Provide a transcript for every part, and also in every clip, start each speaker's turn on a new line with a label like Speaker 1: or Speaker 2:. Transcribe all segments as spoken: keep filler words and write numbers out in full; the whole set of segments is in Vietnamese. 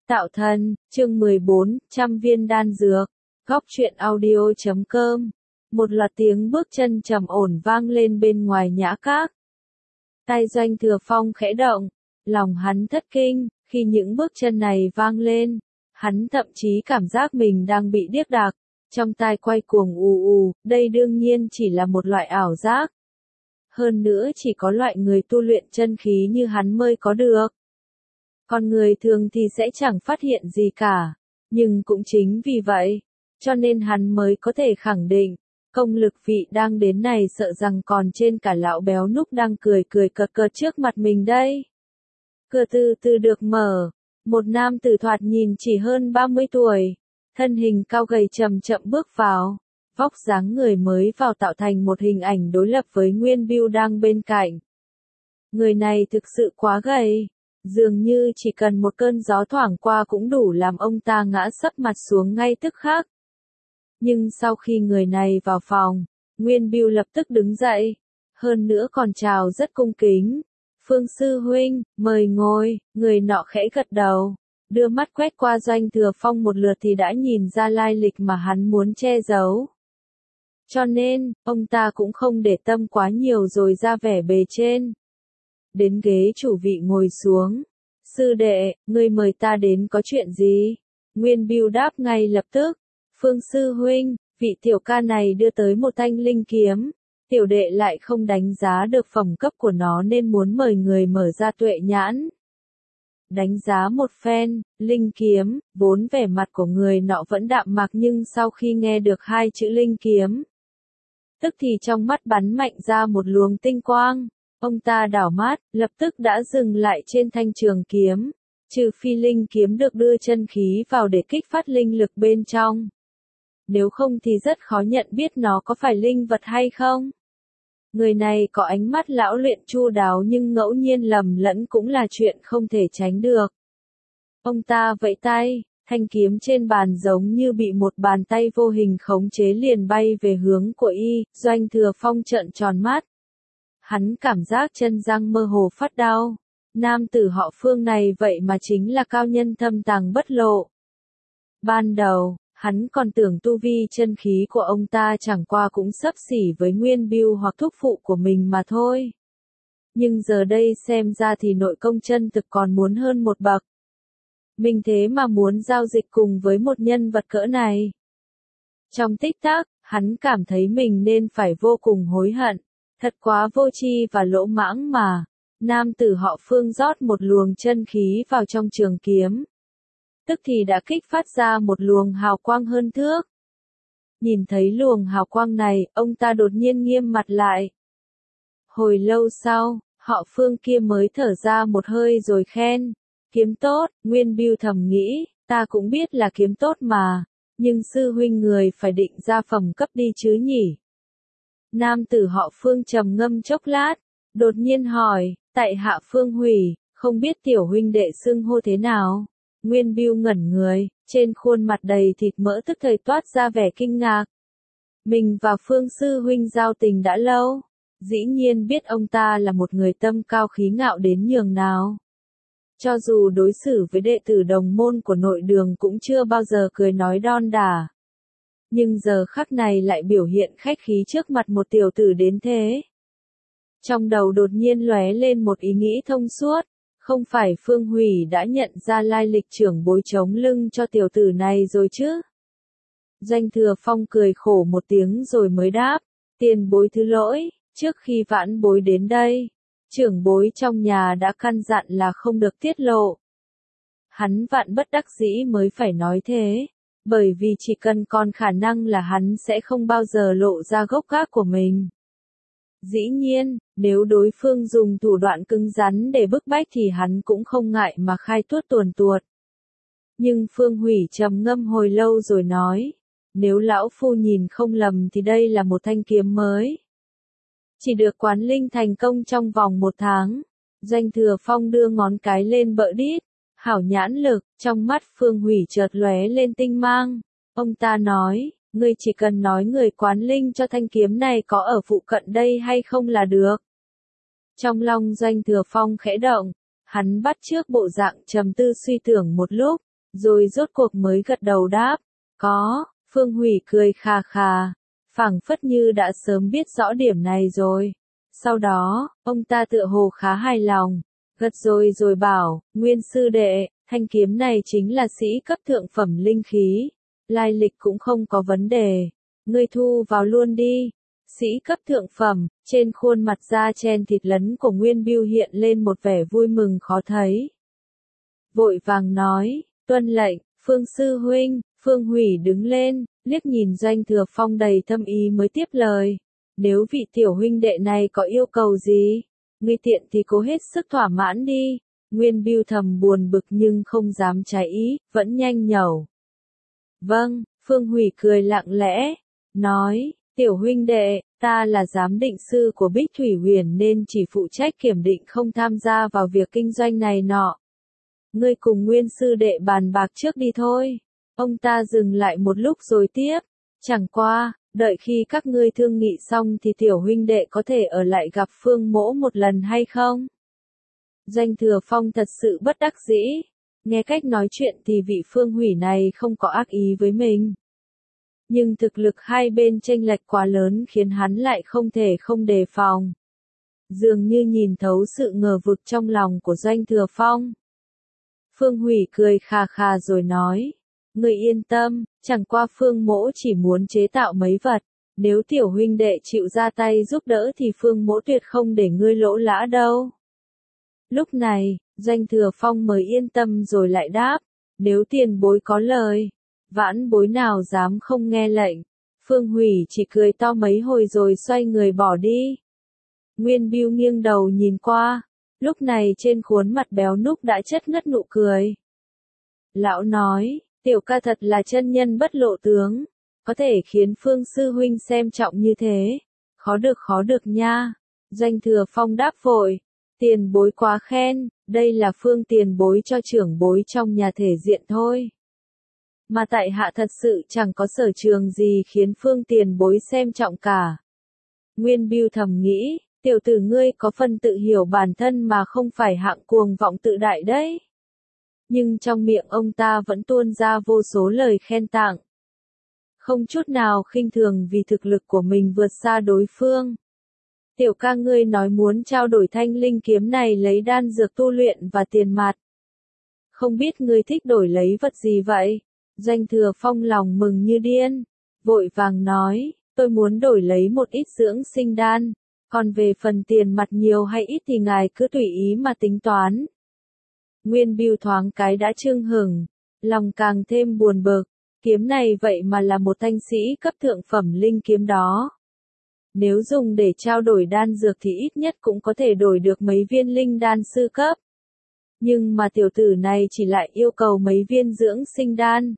Speaker 1: Tạo thân, chương mười bốn, trăm viên đan dược. Góc truyện audio chấm com. Một loạt tiếng bước chân trầm ổn vang lên bên ngoài nhã các. Tay Doanh Thừa Phong khẽ động, lòng hắn thất kinh, khi những bước chân này vang lên, hắn thậm chí cảm giác mình đang bị điếc đạc, trong tai quay cuồng ù ù, đây đương nhiên chỉ là một loại ảo giác. Hơn nữa chỉ có loại người tu luyện chân khí như hắn mới có được. Còn người thường thì sẽ chẳng phát hiện gì cả, nhưng cũng chính vì vậy, cho nên hắn mới có thể khẳng định, công lực vị đang đến này sợ rằng còn trên cả lão béo núc đang cười cười cợt cợt trước mặt mình đây. Cửa từ từ được mở, một nam tử thoạt nhìn chỉ hơn ba mươi tuổi, thân hình cao gầy chậm chậm bước vào, vóc dáng người mới vào tạo thành một hình ảnh đối lập với Nguyên Bưu đang bên cạnh. Người này thực sự quá gầy. Dường như chỉ cần một cơn gió thoảng qua cũng đủ làm ông ta ngã sấp mặt xuống ngay tức khắc. Nhưng sau khi người này vào phòng, Nguyên Bưu lập tức đứng dậy, hơn nữa còn chào rất cung kính. Phương sư huynh, mời ngồi, người nọ khẽ gật đầu, đưa mắt quét qua Doanh Thừa Phong một lượt thì đã nhìn ra lai lịch mà hắn muốn che giấu. Cho nên, ông ta cũng không để tâm quá nhiều rồi ra vẻ bề trên. Đến ghế chủ vị ngồi xuống. Sư đệ, ngươi mời ta đến có chuyện gì? Nguyên Bưu đáp ngay lập tức. Phương sư huynh, vị tiểu ca này đưa tới một thanh linh kiếm. Tiểu đệ lại không đánh giá được phẩm cấp của nó nên muốn mời người mở ra tuệ nhãn. Đánh giá một phen, linh kiếm, vốn vẻ mặt của người nọ vẫn đạm mạc nhưng sau khi nghe được hai chữ linh kiếm, tức thì trong mắt bắn mạnh ra một luồng tinh quang. Ông ta đảo mắt, lập tức đã dừng lại trên thanh trường kiếm, trừ phi linh kiếm được đưa chân khí vào để kích phát linh lực bên trong. Nếu không thì rất khó nhận biết nó có phải linh vật hay không. Người này có ánh mắt lão luyện chu đáo nhưng ngẫu nhiên lầm lẫn cũng là chuyện không thể tránh được. Ông ta vẫy tay, thanh kiếm trên bàn giống như bị một bàn tay vô hình khống chế liền bay về hướng của y. Doanh Thừa Phong trợn tròn mắt. Hắn cảm giác chân răng mơ hồ phát đau. Nam tử họ Phương này vậy mà chính là cao nhân thâm tàng bất lộ. Ban đầu, hắn còn tưởng tu vi chân khí của ông ta chẳng qua cũng xấp xỉ với Nguyên Bưu hoặc thúc phụ của mình mà thôi. Nhưng giờ đây xem ra thì nội công chân thực còn muốn hơn một bậc. Mình thế mà muốn giao dịch cùng với một nhân vật cỡ này. Trong tích tắc, hắn cảm thấy mình nên phải vô cùng hối hận. Thật quá vô tri và lỗ mãng mà. Nam tử họ Phương rót một luồng chân khí vào trong trường kiếm. Tức thì đã kích phát ra một luồng hào quang hơn thước. Nhìn thấy luồng hào quang này, ông ta đột nhiên nghiêm mặt lại. Hồi lâu sau, họ Phương kia mới thở ra một hơi rồi khen. Kiếm tốt, Nguyên Bưu thầm nghĩ, ta cũng biết là kiếm tốt mà. Nhưng sư huynh người phải định ra phẩm cấp đi chứ nhỉ. Nam tử họ Phương trầm ngâm chốc lát, đột nhiên hỏi, tại hạ Phương Hủy, không biết tiểu huynh đệ xưng hô thế nào? Nguyên Bưu ngẩn người, trên khuôn mặt đầy thịt mỡ tức thời toát ra vẻ kinh ngạc. Mình và Phương sư huynh giao tình đã lâu, dĩ nhiên biết ông ta là một người tâm cao khí ngạo đến nhường nào. Cho dù đối xử với đệ tử đồng môn của nội đường cũng chưa bao giờ cười nói đon đả. Nhưng giờ khắc này lại biểu hiện khách khí trước mặt một tiểu tử đến thế. Trong đầu đột nhiên lóe lên một ý nghĩ thông suốt, không phải Phương Hủy đã nhận ra lai lịch trưởng bối chống lưng cho tiểu tử này rồi chứ? Doanh Thừa Phong cười khổ một tiếng rồi mới đáp, tiền bối thứ lỗi, trước khi vãn bối đến đây, trưởng bối trong nhà đã căn dặn là không được tiết lộ. Hắn vạn bất đắc dĩ mới phải nói thế. Bởi vì chỉ cần còn khả năng là hắn sẽ không bao giờ lộ ra gốc gác của mình. Dĩ nhiên, nếu đối phương dùng thủ đoạn cứng rắn để bức bách thì hắn cũng không ngại mà khai tuốt tuồn tuột. Nhưng Phương Hủy trầm ngâm hồi lâu rồi nói, nếu lão phu nhìn không lầm thì đây là một thanh kiếm mới. Chỉ được quán linh thành công trong vòng một tháng. Doanh Thừa Phong đưa ngón cái lên bợ đít. Hảo nhãn lực, trong mắt Phương Hủy chợt lóe lên tinh mang. Ông ta nói, ngươi chỉ cần nói người quán linh cho thanh kiếm này có ở phụ cận đây hay không là được. Trong lòng Doanh Thừa Phong khẽ động, hắn bắt chước bộ dạng trầm tư suy tưởng một lúc, rồi rốt cuộc mới gật đầu đáp, có, Phương Hủy cười khà khà, phảng phất như đã sớm biết rõ điểm này rồi. Sau đó, ông ta tựa hồ khá hài lòng, gật rồi rồi bảo, Nguyên sư đệ, thanh kiếm này chính là sĩ cấp thượng phẩm linh khí, lai lịch cũng không có vấn đề, ngươi thu vào luôn đi. Sĩ cấp thượng phẩm, trên khuôn mặt da chen thịt lấn của Nguyên Bưu hiện lên một vẻ vui mừng khó thấy. Vội vàng nói, tuân lệnh, Phương sư huynh. Phương Hủy đứng lên, liếc nhìn Doanh Thừa Phong đầy thâm ý mới tiếp lời. Nếu vị tiểu huynh đệ này có yêu cầu gì, ngươi tiện thì cố hết sức thỏa mãn đi. Nguyên Bưu thầm buồn bực nhưng không dám trái ý, vẫn nhanh nhẩu. Vâng, Phương Hủy cười lặng lẽ, nói, tiểu huynh đệ, ta là giám định sư của Bích Thủy Huyền nên chỉ phụ trách kiểm định không tham gia vào việc kinh doanh này nọ. Ngươi cùng Nguyên sư đệ bàn bạc trước đi thôi. Ông ta dừng lại một lúc rồi tiếp, chẳng qua, đợi khi các ngươi thương nghị xong thì tiểu huynh đệ có thể ở lại gặp Phương Mỗ một lần hay không? Doanh Thừa Phong thật sự bất đắc dĩ, nghe cách nói chuyện thì vị Phương Hủy này không có ác ý với mình. Nhưng thực lực hai bên chênh lệch quá lớn khiến hắn lại không thể không đề phòng. Dường như nhìn thấu sự ngờ vực trong lòng của Doanh Thừa Phong. Phương Hủy cười khà khà rồi nói. Ngươi yên tâm, chẳng qua Phương Mỗ chỉ muốn chế tạo mấy vật, nếu tiểu huynh đệ chịu ra tay giúp đỡ thì Phương Mỗ tuyệt không để ngươi lỗ lã đâu. Lúc này, Doanh Thừa Phong mới yên tâm rồi lại đáp, nếu tiền bối có lời, vãn bối nào dám không nghe lệnh. Phương Hủy chỉ cười to mấy hồi rồi xoay người bỏ đi. Nguyên Bưu nghiêng đầu nhìn qua, lúc này trên khuôn mặt béo núc đã chất ngất nụ cười. Lão nói, tiểu ca thật là chân nhân bất lộ tướng, có thể khiến Phương sư huynh xem trọng như thế, khó được khó được nha. Doanh Thừa Phong đáp vội, tiền bối quá khen, đây là Phương tiền bối cho trưởng bối trong nhà thể diện thôi. Mà tại hạ thật sự chẳng có sở trường gì khiến Phương tiền bối xem trọng cả. Nguyên Bưu thầm nghĩ, tiểu tử ngươi có phần tự hiểu bản thân mà không phải hạng cuồng vọng tự đại đấy. Nhưng trong miệng ông ta vẫn tuôn ra vô số lời khen tặng. Không chút nào khinh thường vì thực lực của mình vượt xa đối phương. Tiểu ca ngươi nói muốn trao đổi thanh linh kiếm này lấy đan dược tu luyện và tiền mặt. Không biết ngươi thích đổi lấy vật gì vậy? Doanh Thừa Phong lòng mừng như điên, vội vàng nói, tôi muốn đổi lấy một ít dưỡng sinh đan, còn về phần tiền mặt nhiều hay ít thì ngài cứ tùy ý mà tính toán. Nguyên Bưu thoáng cái đã chưng hửng, lòng càng thêm buồn bực, kiếm này vậy mà là một thanh sĩ cấp thượng phẩm linh kiếm đó. Nếu dùng để trao đổi đan dược thì ít nhất cũng có thể đổi được mấy viên linh đan sư cấp. Nhưng mà tiểu tử này chỉ lại yêu cầu mấy viên dưỡng sinh đan.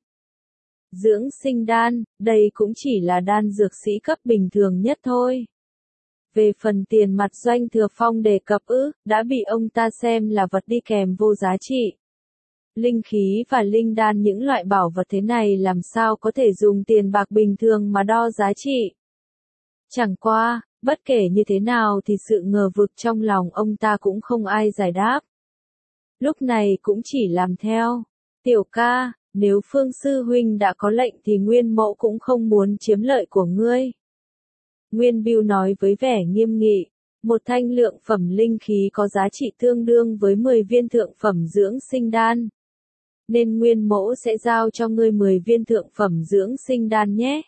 Speaker 1: Dưỡng sinh đan, đây cũng chỉ là đan dược sĩ cấp bình thường nhất thôi. Về phần tiền mặt Doanh Thừa Phong đề cập ư, đã bị ông ta xem là vật đi kèm vô giá trị. Linh khí và linh đan những loại bảo vật thế này làm sao có thể dùng tiền bạc bình thường mà đo giá trị. Chẳng qua, bất kể như thế nào thì sự ngờ vực trong lòng ông ta cũng không ai giải đáp. Lúc này cũng chỉ làm theo. Tiểu ca, nếu Phương sư huynh đã có lệnh thì Nguyên Mẫu cũng không muốn chiếm lợi của ngươi. Nguyên Bưu nói với vẻ nghiêm nghị, một thanh lượng phẩm linh khí có giá trị tương đương với mười viên thượng phẩm dưỡng sinh đan. Nên Nguyên Mẫu sẽ giao cho ngươi mười viên thượng phẩm dưỡng sinh đan nhé.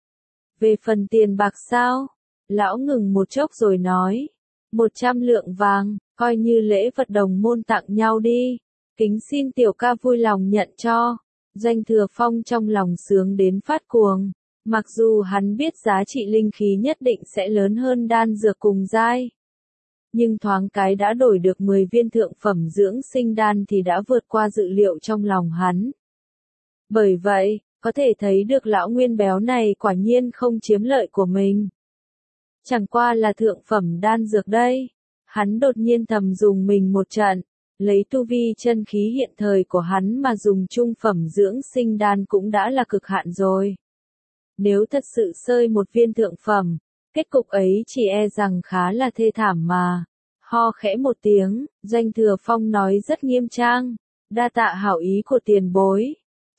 Speaker 1: Về phần tiền bạc sao? Lão ngừng một chốc rồi nói, một trăm lượng vàng, coi như lễ vật đồng môn tặng nhau đi. Kính xin tiểu ca vui lòng nhận cho. Doanh Thừa Phong trong lòng sướng đến phát cuồng. Mặc dù hắn biết giá trị linh khí nhất định sẽ lớn hơn đan dược cùng giai. Nhưng thoáng cái đã đổi được mười viên thượng phẩm dưỡng sinh đan thì đã vượt qua dự liệu trong lòng hắn. Bởi vậy, có thể thấy được lão Nguyên béo này quả nhiên không chiếm lợi của mình. Chẳng qua là thượng phẩm đan dược đây. Hắn đột nhiên thầm dùng mình một trận, lấy tu vi chân khí hiện thời của hắn mà dùng trung phẩm dưỡng sinh đan cũng đã là cực hạn rồi. Nếu thật sự sơi một viên thượng phẩm, kết cục ấy chỉ e rằng khá là thê thảm mà. Ho khẽ một tiếng, Doanh Thừa Phong nói rất nghiêm trang, đa tạ hảo ý của tiền bối.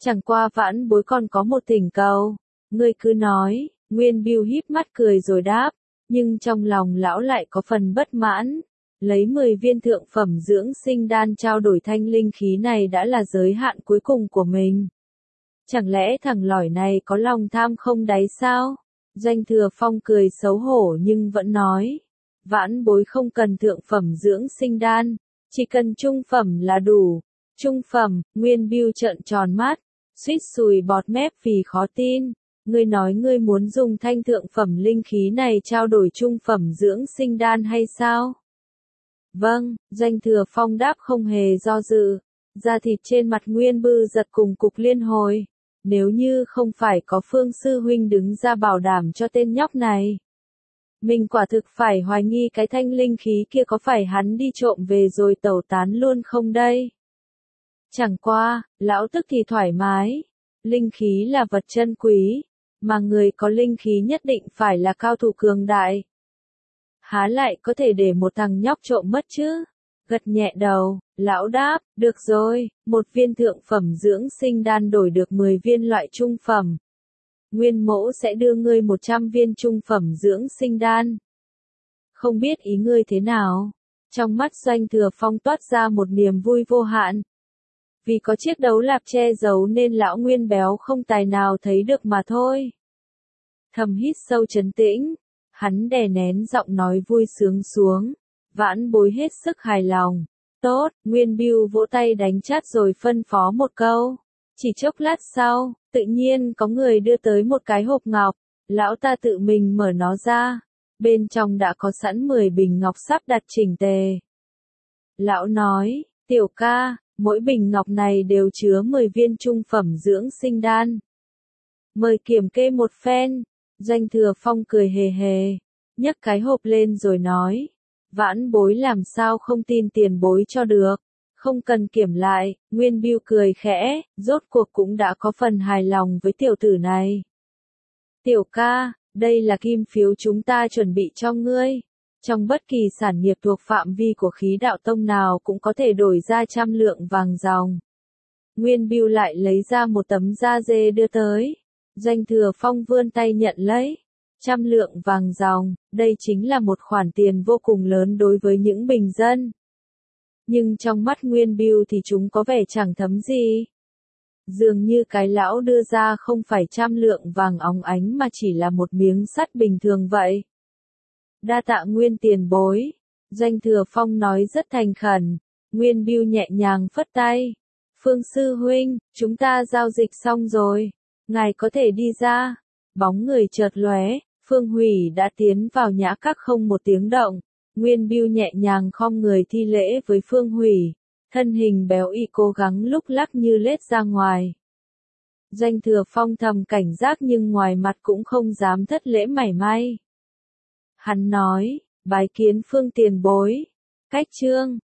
Speaker 1: Chẳng qua vãn bối còn có một thỉnh cầu. Ngươi cứ nói, Nguyên Bưu híp mắt cười rồi đáp, nhưng trong lòng lão lại có phần bất mãn. Lấy mười viên thượng phẩm dưỡng sinh đan trao đổi thanh linh khí này đã là giới hạn cuối cùng của mình. Chẳng lẽ thằng lỏi này có lòng tham không đáy sao? Doanh Thừa Phong cười xấu hổ nhưng vẫn nói, vãn bối không cần thượng phẩm dưỡng sinh đan, chỉ cần trung phẩm là đủ. Trung phẩm, Nguyên Bưu trợn tròn mắt, suýt sùi bọt mép vì khó tin. Ngươi nói ngươi muốn dùng thanh thượng phẩm linh khí này trao đổi trung phẩm dưỡng sinh đan hay sao? Vâng, Doanh Thừa Phong đáp không hề do dự. Da thịt trên mặt Nguyên Bưu giật cùng cục liên hồi. Nếu như không phải có Phương Sư Huynh đứng ra bảo đảm cho tên nhóc này, mình quả thực phải hoài nghi cái thanh linh khí kia có phải hắn đi trộm về rồi tẩu tán luôn không đây. Chẳng qua, lão tức thì thoải mái. Linh khí là vật chân quý, mà người có linh khí nhất định phải là cao thủ cường đại. Há lại có thể để một thằng nhóc trộm mất chứ? Gật nhẹ đầu, lão đáp, được rồi, một viên thượng phẩm dưỡng sinh đan đổi được mười viên loại trung phẩm. Nguyên mẫu sẽ đưa ngươi một trăm viên trung phẩm dưỡng sinh đan. Không biết ý ngươi thế nào? Trong mắt Doanh Thừa Phong toát ra một niềm vui vô hạn. Vì có chiếc đấu lạp che giấu nên lão Nguyên béo không tài nào thấy được mà thôi. Thầm hít sâu trấn tĩnh, hắn đè nén giọng nói vui sướng xuống. Vãn bối hết sức hài lòng. Tốt, Nguyên Bưu vỗ tay đánh chát rồi phân phó một câu. Chỉ chốc lát sau, tự nhiên có người đưa tới một cái hộp ngọc. Lão ta tự mình mở nó ra. Bên trong đã có sẵn mười bình ngọc sắp đặt chỉnh tề. Lão nói, tiểu ca, mỗi bình ngọc này đều chứa mười viên trung phẩm dưỡng sinh đan. Mời kiểm kê một phen. Doanh Thừa Phong cười hề hề, nhấc cái hộp lên rồi nói. Vãn bối làm sao không tin tiền bối cho được, không cần kiểm lại. Nguyên Bưu cười khẽ, rốt cuộc cũng đã có phần hài lòng với tiểu tử này. Tiểu ca, đây là kim phiếu chúng ta chuẩn bị cho ngươi. Trong bất kỳ sản nghiệp thuộc phạm vi của khí đạo tông nào cũng có thể đổi ra trăm lượng vàng ròng. Nguyên Bưu lại lấy ra một tấm da dê đưa tới. Doanh Thừa Phong vươn tay nhận lấy. Trăm lượng vàng ròng, đây chính là một khoản tiền vô cùng lớn đối với những bình dân. Nhưng trong mắt Nguyên Bưu thì chúng có vẻ chẳng thấm gì. Dường như cái lão đưa ra không phải trăm lượng vàng óng ánh mà chỉ là một miếng sắt bình thường vậy. Đa tạ Nguyên tiền bối. Doanh Thừa Phong nói rất thành khẩn. Nguyên Bưu nhẹ nhàng phất tay. Phương Sư Huynh, chúng ta giao dịch xong rồi. Ngài có thể đi ra. Bóng người chợt lóe, Phương Hủy đã tiến vào nhã các không một tiếng động. Nguyên Bưu nhẹ nhàng khom người thi lễ với Phương Hủy. Thân hình béo y cố gắng lúc lắc như lết ra ngoài. Doanh Thừa Phong thầm cảnh giác nhưng ngoài mặt cũng không dám thất lễ mảy may. Hắn nói, bái kiến Phương tiền bối. Cách chương